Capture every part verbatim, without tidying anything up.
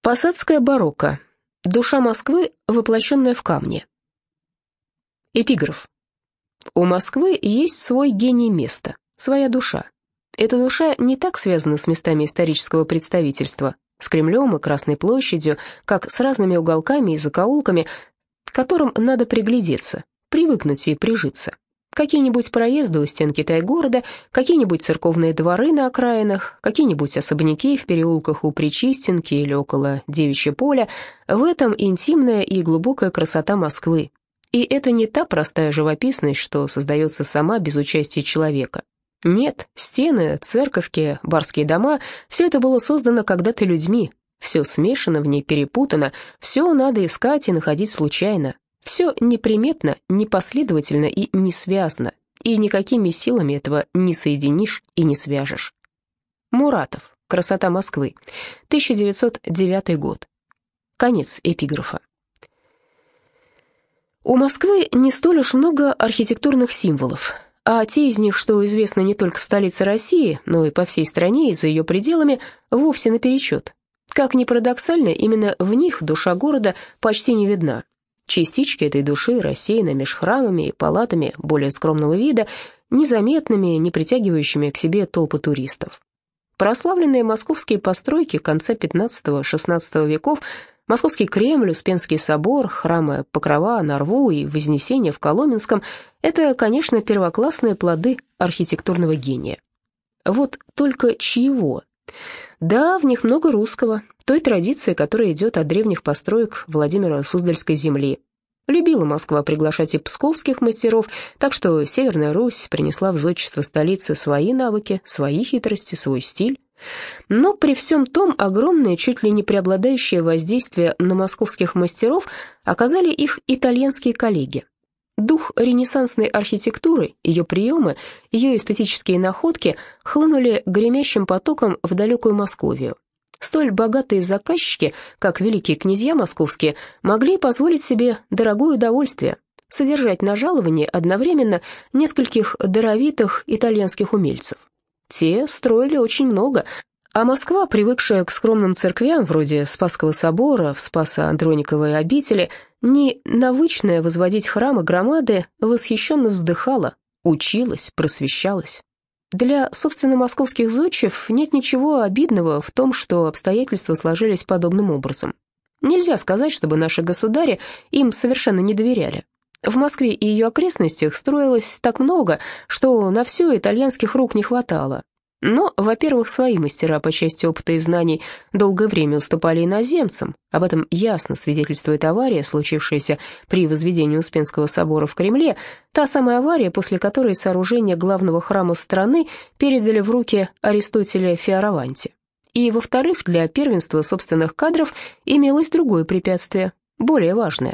Посадское барокко. Душа Москвы, воплощенная в камне. Эпиграф. У Москвы есть свой гений места, своя душа. Эта душа не так связана с местами исторического представительства, с Кремлем и Красной площадью, как с разными уголками и закоулками, к которым надо приглядеться, привыкнуть и прижиться. Какие-нибудь проезды у стен Китай-города, какие-нибудь церковные дворы на окраинах, какие-нибудь особняки в переулках у Причистенки или около Девичьего поля. В этом интимная и глубокая красота Москвы. И это не та простая живописность, что создается сама без участия человека. Нет, стены, церковки, барские дома – все это было создано когда-то людьми. Все смешано в ней, перепутано, все надо искать и находить случайно. Все неприметно, непоследовательно и не связано, и никакими силами этого не соединишь и не свяжешь. Муратов. Красота Москвы. тысяча девятьсот девятый год. Конец эпиграфа. У Москвы не столь уж много архитектурных символов, а те из них, что известны не только в столице России, но и по всей стране и за ее пределами, вовсе наперечет. Как ни парадоксально, именно в них душа города почти не видна. Частички этой души рассеяны меж храмами и палатами более скромного вида, незаметными, не притягивающими к себе толпы туристов. Прославленные московские постройки конца пятнадцатого-шестнадцатого веков, Московский Кремль, Успенский собор, храмы Покрова на Рву и Вознесения в Коломенском – это, конечно, первоклассные плоды архитектурного гения. Вот только чьего? Да, в них много русского, той традиции, которая идет от древних построек Владимира Суздальской земли. Любила Москва приглашать и псковских мастеров, так что Северная Русь принесла в зодчество столицы свои навыки, свои хитрости, свой стиль. Но при всем том огромное, чуть ли не преобладающее воздействие на московских мастеров оказали их итальянские коллеги. Дух ренессансной архитектуры, ее приемы, ее эстетические находки хлынули гремящим потоком в далекую Московию. Столь богатые заказчики, как великие князья московские, могли позволить себе дорогое удовольствие – содержать на жаловании одновременно нескольких даровитых итальянских умельцев. Те строили очень много, а Москва, привыкшая к скромным церквям вроде Спасского собора, в Спасо-Андрониковой обители, не навычная возводить храмы громады, восхищенно вздыхала, училась, просвещалась. Для, собственно, московских зодчев нет ничего обидного в том, что обстоятельства сложились подобным образом. Нельзя сказать, чтобы наши государи им совершенно не доверяли. В Москве и ее окрестностях строилось так много, что на все итальянских рук не хватало. Но, во-первых, свои мастера по части опыта и знаний долгое время уступали иноземцам. Об этом ясно свидетельствует авария, случившаяся при возведении Успенского собора в Кремле, та самая авария, после которой сооружение главного храма страны передали в руки Аристотеля Фиораванти. И, во-вторых, для первенства собственных кадров имелось другое препятствие, более важное.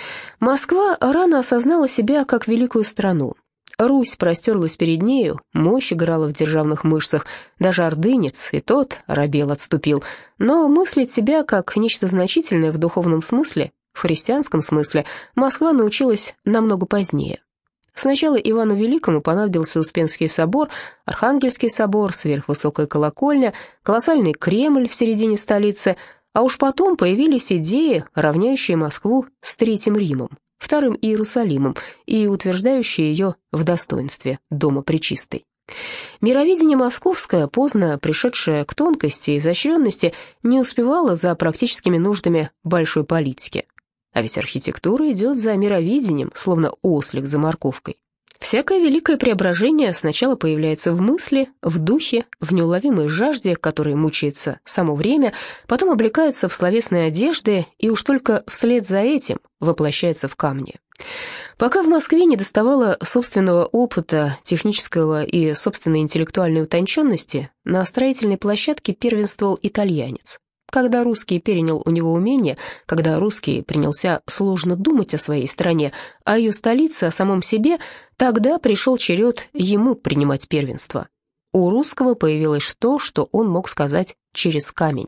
Москва рано осознала себя как великую страну. Русь простерлась перед нею, мощь играла в державных мышцах, даже ордынец, и тот робел отступил. Но мыслить себя как нечто значительное в духовном смысле, в христианском смысле, Москва научилась намного позднее. Сначала Ивану Великому понадобился Успенский собор, Архангельский собор, сверхвысокая колокольня, колоссальный Кремль в середине столицы, а уж потом появились идеи, равняющие Москву с Третьим Римом, Вторым Иерусалимом и утверждающие ее в достоинстве Дома Пречистой. Мировидение московское, поздно пришедшее к тонкости и изощренности, не успевало за практическими нуждами большой политики. А ведь архитектура идет за мировидением, словно ослик за морковкой. Всякое великое преображение сначала появляется в мысли, в духе, в неуловимой жажде, которой мучается само время, потом облекается в словесные одежды и уж только вслед за этим воплощается в камне. Пока в Москве не доставало собственного опыта, технического и собственной интеллектуальной утонченности, на строительной площадке первенствовал итальянец. Когда русский перенял у него умение, когда русский принялся сложно думать о своей стране, о ее столице, о самом себе, тогда пришел черед ему принимать первенство. У русского появилось то, что он мог сказать через камень.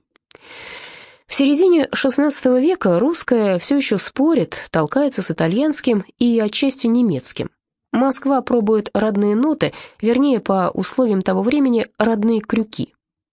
В середине шестнадцатого века русское все еще спорит, толкается с итальянским и отчасти немецким. Москва пробует родные ноты, вернее, по условиям того времени, родные крюки.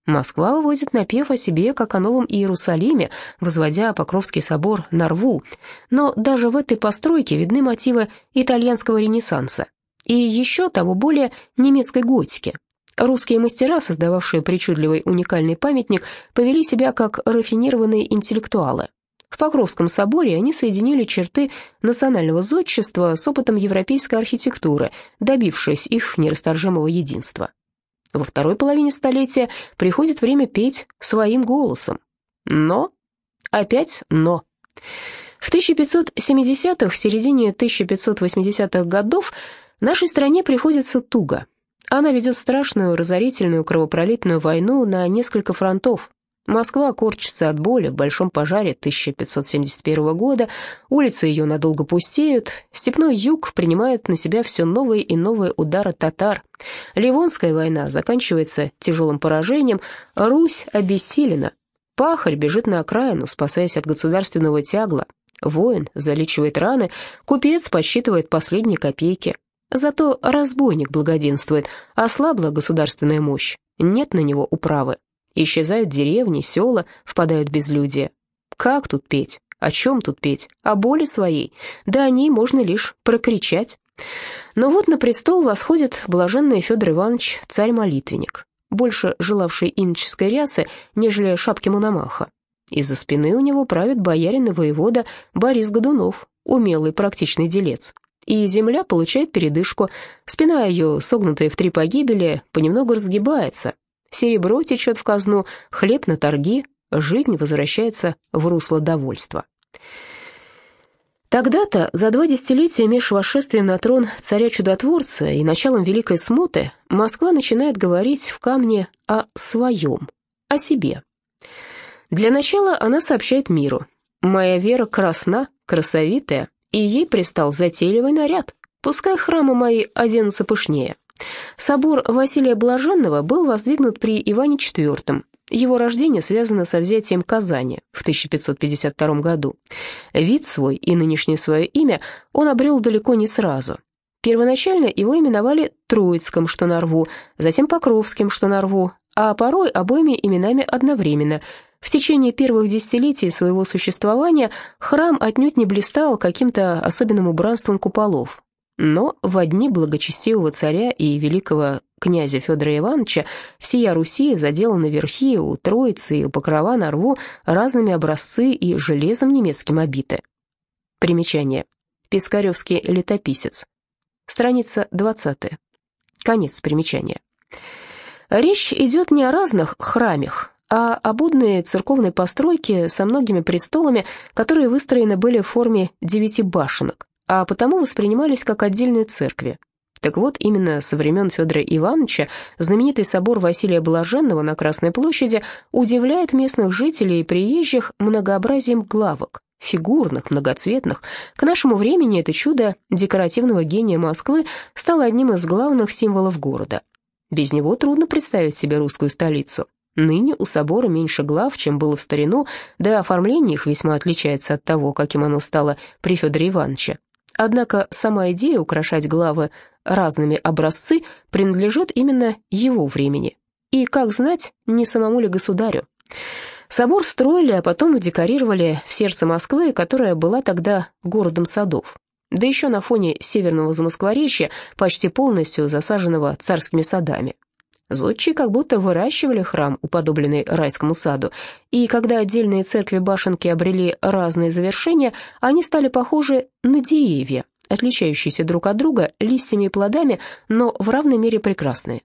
Москва выводит напев о себе, как о новом Иерусалиме, возводя Покровский собор на рву. Но даже в этой постройке видны мотивы итальянского ренессанса и еще того более немецкой готики. Русские мастера, создававшие причудливый уникальный памятник, повели себя как рафинированные интеллектуалы. В Покровском соборе они соединили черты национального зодчества с опытом европейской архитектуры, добившись их нерасторжимого единства. Во второй половине столетия приходит время петь своим голосом. Но, опять но. В тысяча пятьсот семидесятых, в середине тысяча пятьсот восьмидесятых годов нашей стране приходится туго. Она ведет страшную, разорительную, кровопролитную войну на несколько фронтов. Москва корчится от боли в большом пожаре тысяча пятьсот семьдесят первого года, улицы ее надолго пустеют, степной юг принимает на себя все новые и новые удары татар. Ливонская война заканчивается тяжелым поражением, Русь обессилена. Пахарь бежит на окраину, спасаясь от государственного тягла. Воин залечивает раны, купец подсчитывает последние копейки. Зато разбойник благоденствует, ослабла государственная мощь, нет на него управы. Исчезают деревни, села, впадают в безлюдие. Как тут петь? О чем тут петь? О боли своей? Да о ней можно лишь прокричать. Но вот на престол восходит блаженный Федор Иванович, царь-молитвенник, больше желавший иноческой рясы, нежели шапки Мономаха. Из-за спины у него правит боярин и воевода Борис Годунов, умелый практичный делец. И земля получает передышку, спина ее, согнутая в три погибели, понемногу разгибается. Серебро течет в казну, хлеб на торги, жизнь возвращается в русло довольства. Тогда-то, за два десятилетия меж восшествием на трон царя-чудотворца и началом Великой Смуты, Москва начинает говорить в камне о своем, о себе. Для начала она сообщает миру: «Моя Вера красна, красовитая, и ей пристал затейливый наряд, пускай храмы мои оденутся пышнее». Собор Василия Блаженного был воздвигнут при Иване четвёртом. Его рождение связано со взятием Казани в тысяча пятьсот пятьдесят втором году. Вид свой и нынешнее свое имя он обрел далеко не сразу. Первоначально его именовали Троицким, что на рву, затем Покровским, что на рву, а порой обоими именами одновременно. В течение первых десятилетий своего существования храм отнюдь не блистал каким-то особенным убранством куполов. Но во дни благочестивого царя и великого князя Федора Ивановича всея Руси заделаны верхи у Троицы и у Покрова на рву разными образцы и железом немецким обиты. Примечание. Пискаревский летописец. Страница двадцатая. Конец примечания. Речь идет не о разных храмах, а об одной церковной постройке со многими престолами, которые выстроены были в форме девяти башенок, а потому воспринимались как отдельные церкви. Так вот, именно со времен Федора Ивановича знаменитый собор Василия Блаженного на Красной площади удивляет местных жителей и приезжих многообразием главок, фигурных, многоцветных. К нашему времени это чудо декоративного гения Москвы стало одним из главных символов города. Без него трудно представить себе русскую столицу. Ныне у собора меньше глав, чем было в старину, да и оформление их весьма отличается от того, каким оно стало при Федоре Ивановиче. Однако сама идея украшать главы разными образцы принадлежит именно его времени. И, как знать, не самому ли государю. Собор строили, а потом декорировали в сердце Москвы, которая была тогда городом садов. Да еще на фоне северного Замоскворечья, почти полностью засаженного царскими садами. Зодчие как будто выращивали храм, уподобленный райскому саду, и когда отдельные церкви-башенки обрели разные завершения, они стали похожи на деревья, отличающиеся друг от друга листьями и плодами, но в равной мере прекрасные.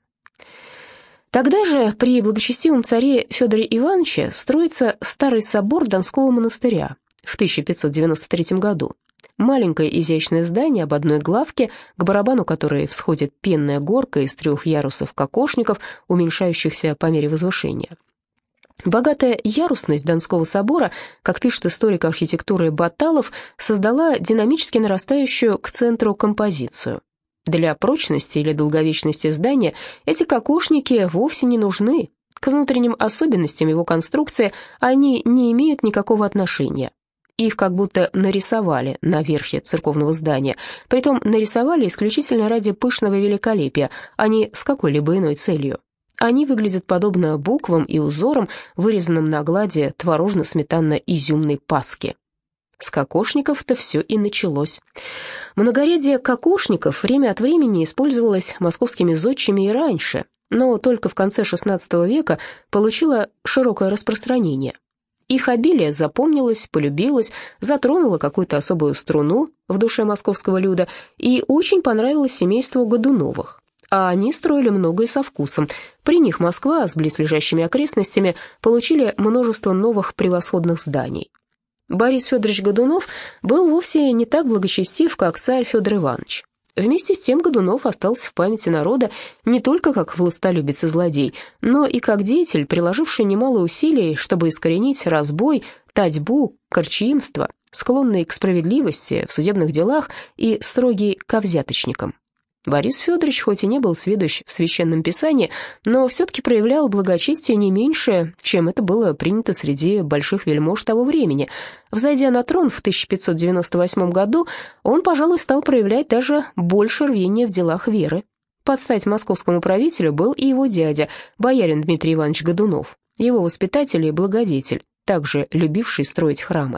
Тогда же при благочестивом царе Федоре Ивановиче строится старый собор Донского монастыря в тысяча пятьсот девяносто третьем году. Маленькое изящное здание об одной главке, к барабану которой всходит пенная горка из трех ярусов-кокошников, уменьшающихся по мере возвышения. Богатая ярусность Донского собора, как пишет историк архитектуры Баталов, создала динамически нарастающую к центру композицию. Для прочности или долговечности здания эти кокошники вовсе не нужны. К внутренним особенностям его конструкции они не имеют никакого отношения. Их как будто нарисовали на верхе церковного здания, притом нарисовали исключительно ради пышного великолепия, а не с какой-либо иной целью. Они выглядят подобно буквам и узорам, вырезанным на глади творожно-сметанно-изюмной паски. С кокошников-то все и началось. Многорядие кокошников время от времени использовалось московскими зодчими и раньше, но только в конце шестнадцатого века получило широкое распространение. Их обилие запомнилось, полюбилось, затронуло какую-то особую струну в душе московского люда и очень понравилось семейству Годуновых. А они строили многое со вкусом. При них Москва с близлежащими окрестностями получили множество новых превосходных зданий. Борис Федорович Годунов был вовсе не так благочестив, как царь Федор Иванович. Вместе с тем Годунов остался в памяти народа не только как властолюбец и злодей, но и как деятель, приложивший немало усилий, чтобы искоренить разбой, татьбу, корчиимство, склонный к справедливости в судебных делах и строгий ко взяточникам. Борис Федорович хоть и не был сведущ в священном писании, но все-таки проявлял благочестие не меньше, чем это было принято среди больших вельмож того времени. Взойдя на трон в тысяча пятьсот девяносто восьмом году, он, пожалуй, стал проявлять даже больше рвения в делах веры. Под стать московскому правителю был и его дядя, боярин Дмитрий Иванович Годунов, его воспитатель и благодетель, также любивший строить храмы.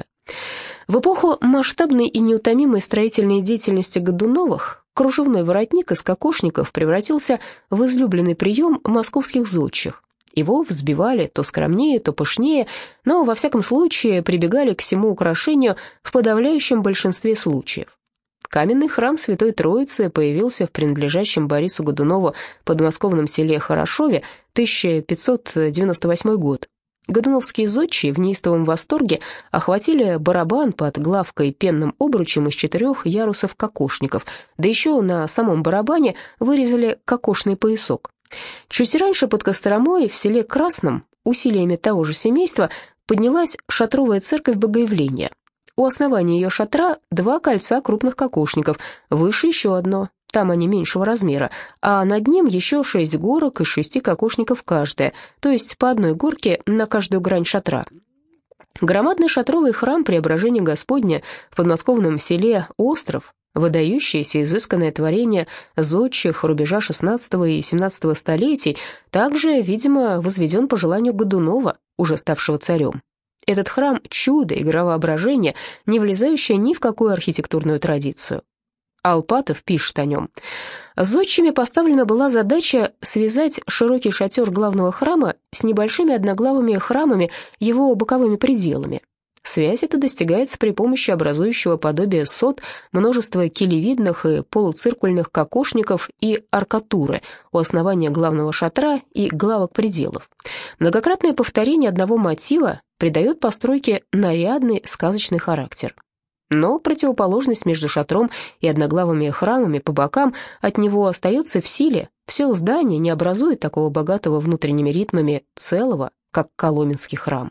В эпоху масштабной и неутомимой строительной деятельности Годуновых кружевной воротник из кокошников превратился в излюбленный прием московских зодчих. Его взбивали то скромнее, то пышнее, но во всяком случае прибегали к всему украшению в подавляющем большинстве случаев. Каменный храм Святой Троицы появился в принадлежащем Борису Годунову подмосковном селе Хорошове, тысяча пятьсот девяносто восьмой год. Годуновские зодчие в неистовом восторге охватили барабан под главкой пенным обручем из четырех ярусов кокошников, да еще на самом барабане вырезали кокошный поясок. Чуть раньше под Костромой, в селе Красном, усилиями того же семейства, поднялась шатровая церковь Богоявления. У основания ее шатра два кольца крупных кокошников, выше еще одно, там они меньшего размера, а над ним еще шесть горок из шести кокошников каждая, то есть по одной горке на каждую грань шатра. Громадный шатровый храм Преображения Господня в подмосковном селе Остров, выдающееся изысканное творение зодчих рубежа шестнадцатого и семнадцатого столетий, также, видимо, возведен по желанию Годунова, уже ставшего царем. Этот храм – чудо, игра воображения, не влезающая ни в какую архитектурную традицию. Алпатов пишет о нем. Зодчими поставлена была задача связать широкий шатер главного храма с небольшими одноглавыми храмами его боковыми пределами. Связь эта достигается при помощи образующего подобие сот множества килевидных и полуциркульных кокошников и аркатуры у основания главного шатра и главок пределов. Многократное повторение одного мотива придает постройке нарядный сказочный характер. Но противоположность между шатром и одноглавыми храмами по бокам от него остается в силе. Все здание не образует такого богатого внутренними ритмами целого, как Коломенский храм.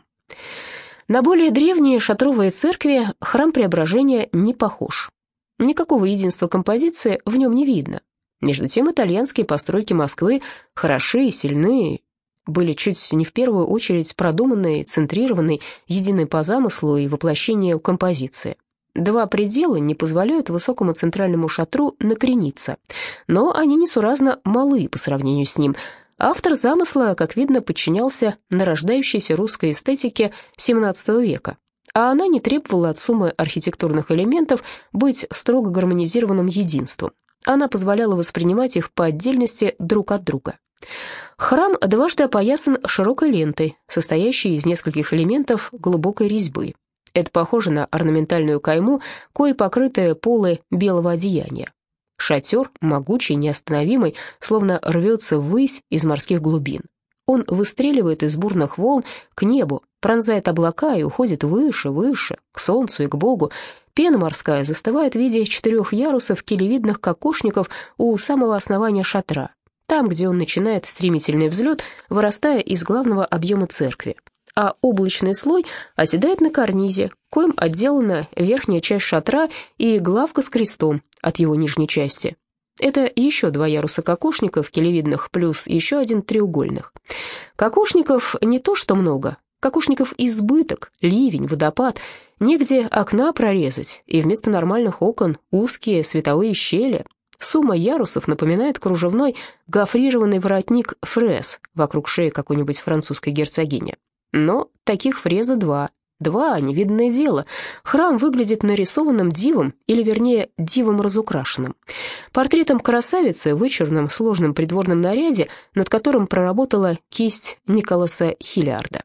На более древние шатровые церкви храм Преображения не похож. Никакого единства композиции в нем не видно. Между тем итальянские постройки Москвы хороши и сильны, были чуть не в первую очередь продуманные, центрированные, едины по замыслу и воплощению композиции. Два предела не позволяют высокому центральному шатру накрениться, но они несуразно малы по сравнению с ним. Автор замысла, как видно, подчинялся нарождающейся русской эстетике семнадцатого века, а она не требовала от суммы архитектурных элементов быть строго гармонизированным единством. Она позволяла воспринимать их по отдельности друг от друга. Храм дважды опоясан широкой лентой, состоящей из нескольких элементов глубокой резьбы. Это похоже на орнаментальную кайму, коей покрыты полы белого одеяния. Шатер, могучий, неостановимый, словно рвется ввысь из морских глубин. Он выстреливает из бурных волн к небу, пронзает облака и уходит выше, выше, к солнцу и к Богу. Пена морская застывает в виде четырех ярусов килевидных кокошников у самого основания шатра, там, где он начинает стремительный взлет, вырастая из главного объема церкви. А облачный слой оседает на карнизе, коим отделана верхняя часть шатра и главка с крестом от его нижней части. Это еще два яруса кокошников килевидных плюс еще один треугольных. Кокошников не то что много, кокошников избыток, ливень, водопад, негде окна прорезать, и вместо нормальных окон узкие световые щели. Сумма ярусов напоминает кружевной гофрированный воротник фрез вокруг шеи какой-нибудь французской герцогини. Но таких фреза два. Два, невиданное дело. Храм выглядит нарисованным дивом, или, вернее, дивом разукрашенным. Портретом красавицы в вычурном сложном придворном наряде, над которым проработала кисть Николаса Хиллиарда.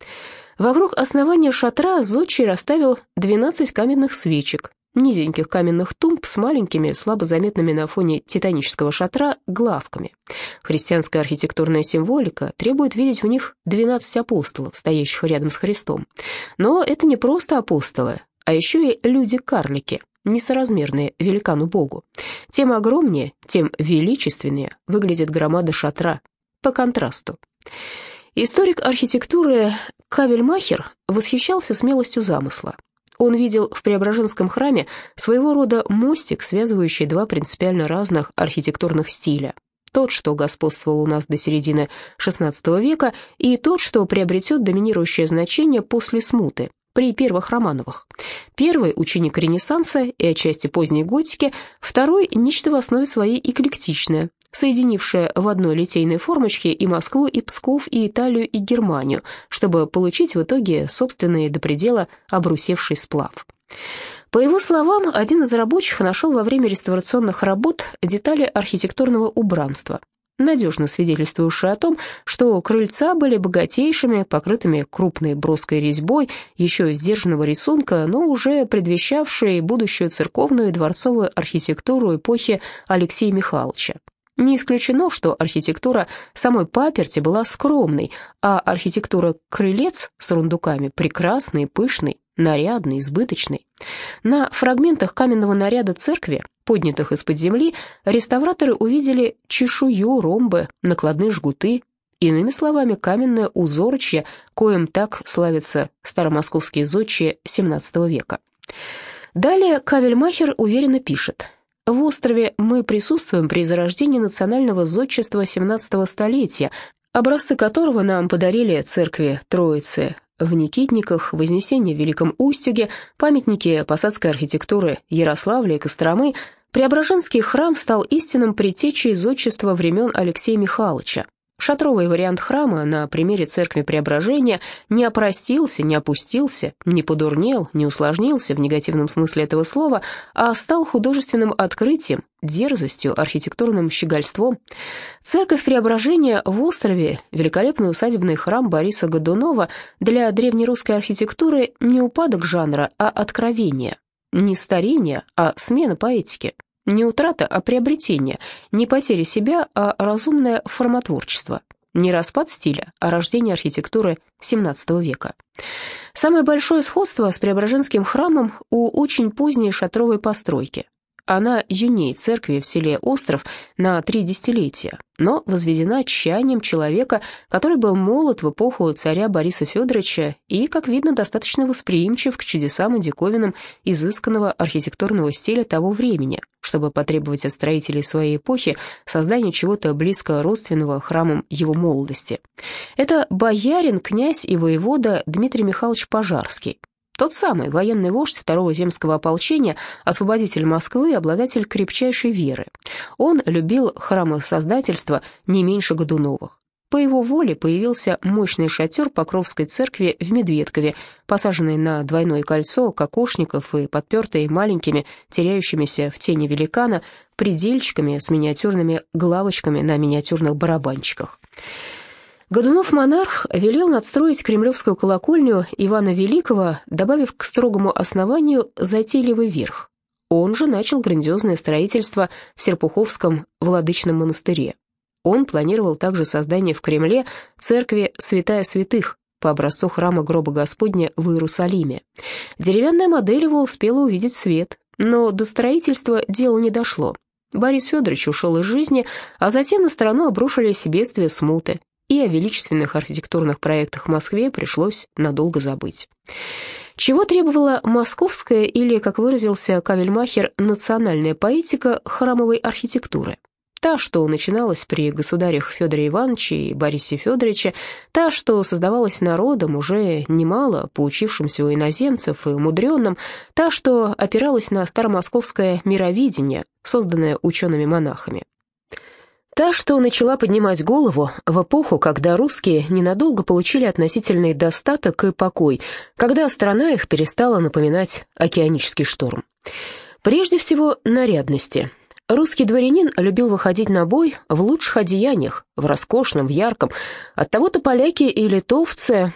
Вокруг основания шатра зодчий расставил двенадцать каменных свечек, низеньких каменных тумб с маленькими, слабо заметными на фоне титанического шатра, главками. Христианская архитектурная символика требует видеть в них двенадцать апостолов, стоящих рядом с Христом. Но это не просто апостолы, а еще и люди-карлики, несоразмерные великану-богу. Тем огромнее, тем величественнее выглядит громада шатра, по контрасту. Историк архитектуры Кавельмахер восхищался смелостью замысла. Он видел в Преображенском храме своего рода мостик, связывающий два принципиально разных архитектурных стиля. Тот, что господствовал у нас до середины шестнадцатого века, и тот, что приобретет доминирующее значение после смуты, при первых Романовых. Первый – ученик Ренессанса и отчасти поздней готики, второй – нечто в основе своей эклектичное, соединившее в одной литейной формочке и Москву, и Псков, и Италию, и Германию, чтобы получить в итоге собственный до предела обрусевший сплав. По его словам, один из рабочих нашел во время реставрационных работ детали архитектурного убранства, надежно свидетельствующие о том, что крыльца были богатейшими, покрытыми крупной броской резьбой, еще сдержанного рисунка, но уже предвещавшие будущую церковную и дворцовую архитектуру эпохи Алексея Михайловича. Не исключено, что архитектура самой паперти была скромной, а архитектура крылец с рундуками прекрасной, пышной, нарядной, избыточной. На фрагментах каменного наряда церкви, поднятых из-под земли, реставраторы увидели чешую, ромбы, накладные жгуты, иными словами, каменное узорочье, коим так славятся старомосковские зодчие семнадцатого века. Далее Кавельмахер уверенно пишет: «В острове мы присутствуем при зарождении национального зодчества семнадцатого столетия, образцы которого нам подарили церкви Троицы в Никитниках, Вознесение в Великом Устюге, памятники посадской архитектуры Ярославля и Костромы. Преображенский храм стал истинным предтечей зодчества времен Алексея Михайловича. Шатровый вариант храма на примере церкви Преображения не опростился, не опустился, не подурнел, не усложнился в негативном смысле этого слова, а стал художественным открытием, дерзостью, архитектурным щегольством. Церковь Преображения в острове, великолепный усадебный храм Бориса Годунова, для древнерусской архитектуры не упадок жанра, а откровение, не старение, а смена поэтики. Не утрата, а приобретение, не потеря себя, а разумное формотворчество, не распад стиля, а рождение архитектуры семнадцатого века. Самое большое сходство с Преображенским храмом у очень поздней шатровой постройки. Она юней церкви в селе Остров на три десятилетия, но возведена тщанием человека, который был молод в эпоху царя Бориса Федоровича и, как видно, достаточно восприимчив к чудесам и диковинам изысканного архитектурного стиля того времени, чтобы потребовать от строителей своей эпохи создания чего-то близко родственного храмам его молодости. Это боярин, князь и воевода Дмитрий Михайлович Пожарский. Тот самый военный вождь второго земского ополчения, освободитель Москвы и обладатель крепчайшей веры. Он любил храмосоздательство не меньше Годуновых. По его воле появился мощный шатер Покровской церкви в Медведкове, посаженный на двойное кольцо кокошников и подпертый маленькими, теряющимися в тени великана, предельчиками с миниатюрными главочками на миниатюрных барабанчиках. Годунов-монарх велел надстроить кремлевскую колокольню Ивана Великого, добавив к строгому основанию затейливый верх. Он же начал грандиозное строительство в Серпуховском Владычном монастыре. Он планировал также создание в Кремле церкви Святая Святых по образцу храма Гроба Господня в Иерусалиме. Деревянная модель его успела увидеть свет, но до строительства дело не дошло. Борис Федорович ушел из жизни, а затем на страну обрушились бедствия смуты, и о величественных архитектурных проектах в Москве пришлось надолго забыть. Чего требовала московская или, как выразился Кавельмахер, национальная поэтика храмовой архитектуры? та, что начиналась при государях Федоре Ивановиче и Борисе Федоровиче, та, что создавалась народом, уже немало поучившимся у иноземцев и умудренным, та, что опиралась на старомосковское мировидение, созданное учеными-монахами. Та, что начала поднимать голову в эпоху, когда русские ненадолго получили относительный достаток и покой, когда страна их перестала напоминать океанический шторм. Прежде всего, нарядности. Русский дворянин любил выходить на бой в лучших одеяниях, в роскошном, в ярком. Оттого-то поляки и литовцы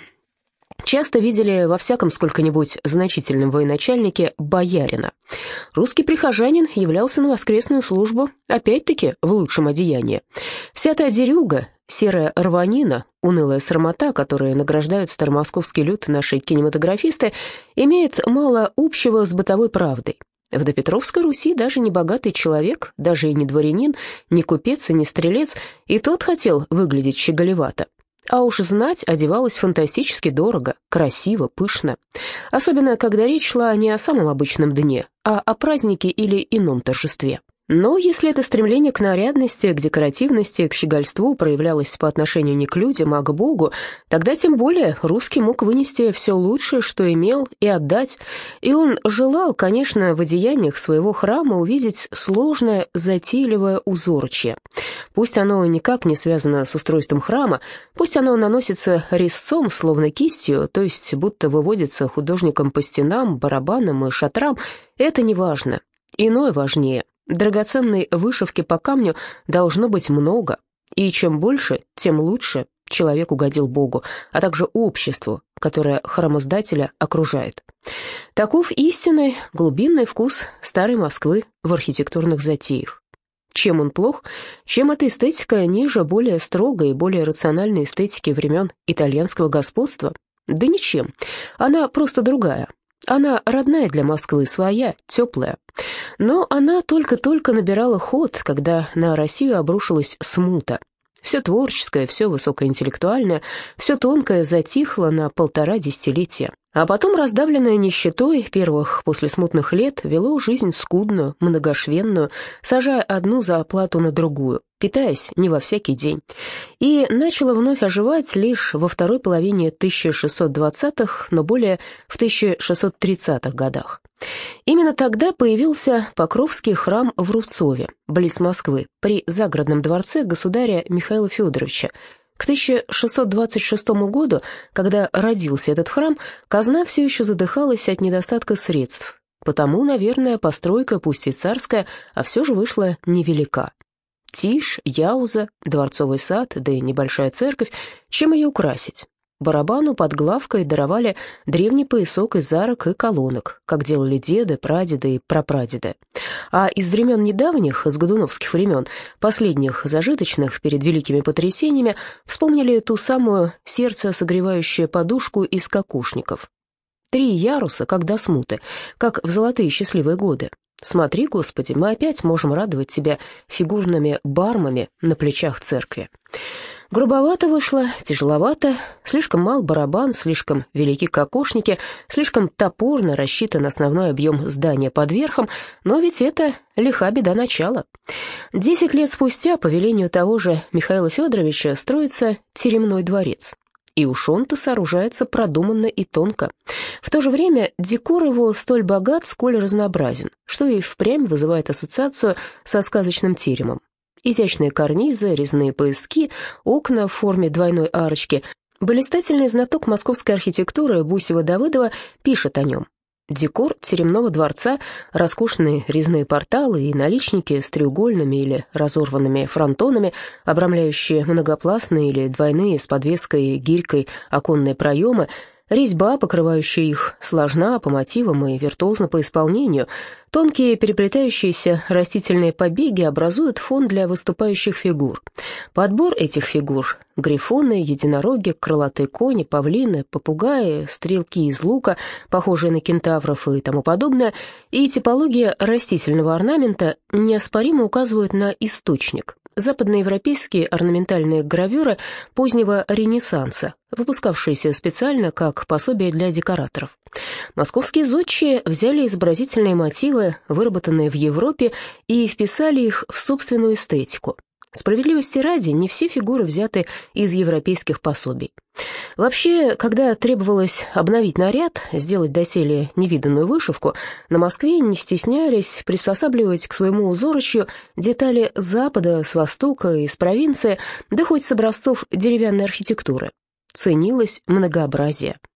часто видели во всяком сколько-нибудь значительном военачальнике боярина. Русский прихожанин являлся на воскресную службу, опять-таки, в лучшем одеянии. Вся та дерюга, серая рванина, унылая срамота, которые награждают старомосковский люд наши кинематографисты, имеет мало общего с бытовой правдой. В допетровской Руси даже не богатый человек, даже и не дворянин, не купец и не стрелец, и тот хотел выглядеть щеголевато. А уж знать одевалась фантастически дорого, красиво, пышно. Особенно, когда речь шла не о самом обычном дне, а о празднике или ином торжестве. Но если это стремление к нарядности, к декоративности, к щегольству проявлялось по отношению не к людям, а к Богу, тогда тем более русский мог вынести все лучшее, что имел, и отдать. И он желал, конечно, в одеяниях своего храма увидеть сложное, затейливое узорчье. Пусть оно никак не связано с устройством храма, пусть оно наносится резцом, словно кистью, то есть будто выводится художником по стенам, барабанам и шатрам, это не важно. Иное важнее. Драгоценной вышивки по камню должно быть много, и чем больше, тем лучше человек угодил Богу, а также обществу, которое храмоздателя окружает. Таков истинный глубинный вкус старой Москвы в архитектурных затеях. Чем он плох? Чем эта эстетика ниже более строгой и более рациональной эстетики времен итальянского господства? Да ничем, она просто другая. Она родная для Москвы, своя, теплая. Но она только-только набирала ход, когда на Россию обрушилась смута. Все творческое, все высокоинтеллектуальное, все тонкое затихло на полтора десятилетия. А потом, раздавленное нищетой первых послесмутных лет, вело жизнь скудную, многошвенную, сажая одну зарплату на другую, питаясь не во всякий день. И начало вновь оживать лишь во второй половине тысяча шестьсот двадцатых, но более в тысяча шестьсот тридцатых годах. Именно тогда появился Покровский храм в Рубцове, близ Москвы, при загородном дворце государя Михаила Федоровича. К тысяча шестьсот двадцать шестому году, когда родился этот храм, казна все еще задыхалась от недостатка средств. Потому, наверное, постройка, пусть и царская, а все же вышла невелика. Тишь, яуза, дворцовый сад, да и небольшая церковь, чем ее украсить? Барабану под главкой даровали древний поясок из арок и колонок, как делали деды, прадеды и прапрадеды. А из времен недавних, с годуновских времен, последних зажиточных перед великими потрясениями, вспомнили ту самую сердце согревающую подушку из кокошников. Три яруса, как до смуты, как в золотые счастливые годы. Смотри, Господи, мы опять можем радовать Тебя фигурными бармами на плечах церкви. Грубовато вышло, тяжеловато, слишком мал барабан, слишком велики кокошники, слишком топорно рассчитан основной объем здания под верхом, но ведь это лиха беда начала. Десять лет спустя, по велению того же Михаила Федоровича, строится Теремной дворец. И уж он-то сооружается продуманно и тонко. В то же время декор его столь богат, сколь разнообразен, что и впрямь вызывает ассоциацию со сказочным теремом. Изящные карнизы, резные пояски, окна в форме двойной арочки. Блистательный знаток московской архитектуры Бусева-Давыдова пишет о нем. Декор теремного дворца, роскошные резные порталы и наличники с треугольными или разорванными фронтонами, обрамляющие многопластные или двойные с подвеской и гирькой оконные проемы, резьба, покрывающая их, сложна по мотивам и виртуозна по исполнению. Тонкие переплетающиеся растительные побеги образуют фон для выступающих фигур. Подбор этих фигур — грифоны, единороги, крылатые кони, павлины, попугаи, стрелки из лука, похожие на кентавров и тому подобное, и типология растительного орнамента неоспоримо указывают на источник, западноевропейские орнаментальные гравюры позднего Ренессанса, выпускавшиеся специально как пособие для декораторов. Московские зодчие взяли изобразительные мотивы, выработанные в Европе, и вписали их в собственную эстетику. Справедливости ради, не все фигуры взяты из европейских пособий. Вообще, когда требовалось обновить наряд, сделать доселе невиданную вышивку, на Москве не стеснялись приспосабливать к своему узорочью детали с запада, с востока, из провинции, да хоть с образцов деревянной архитектуры. Ценилось многообразие.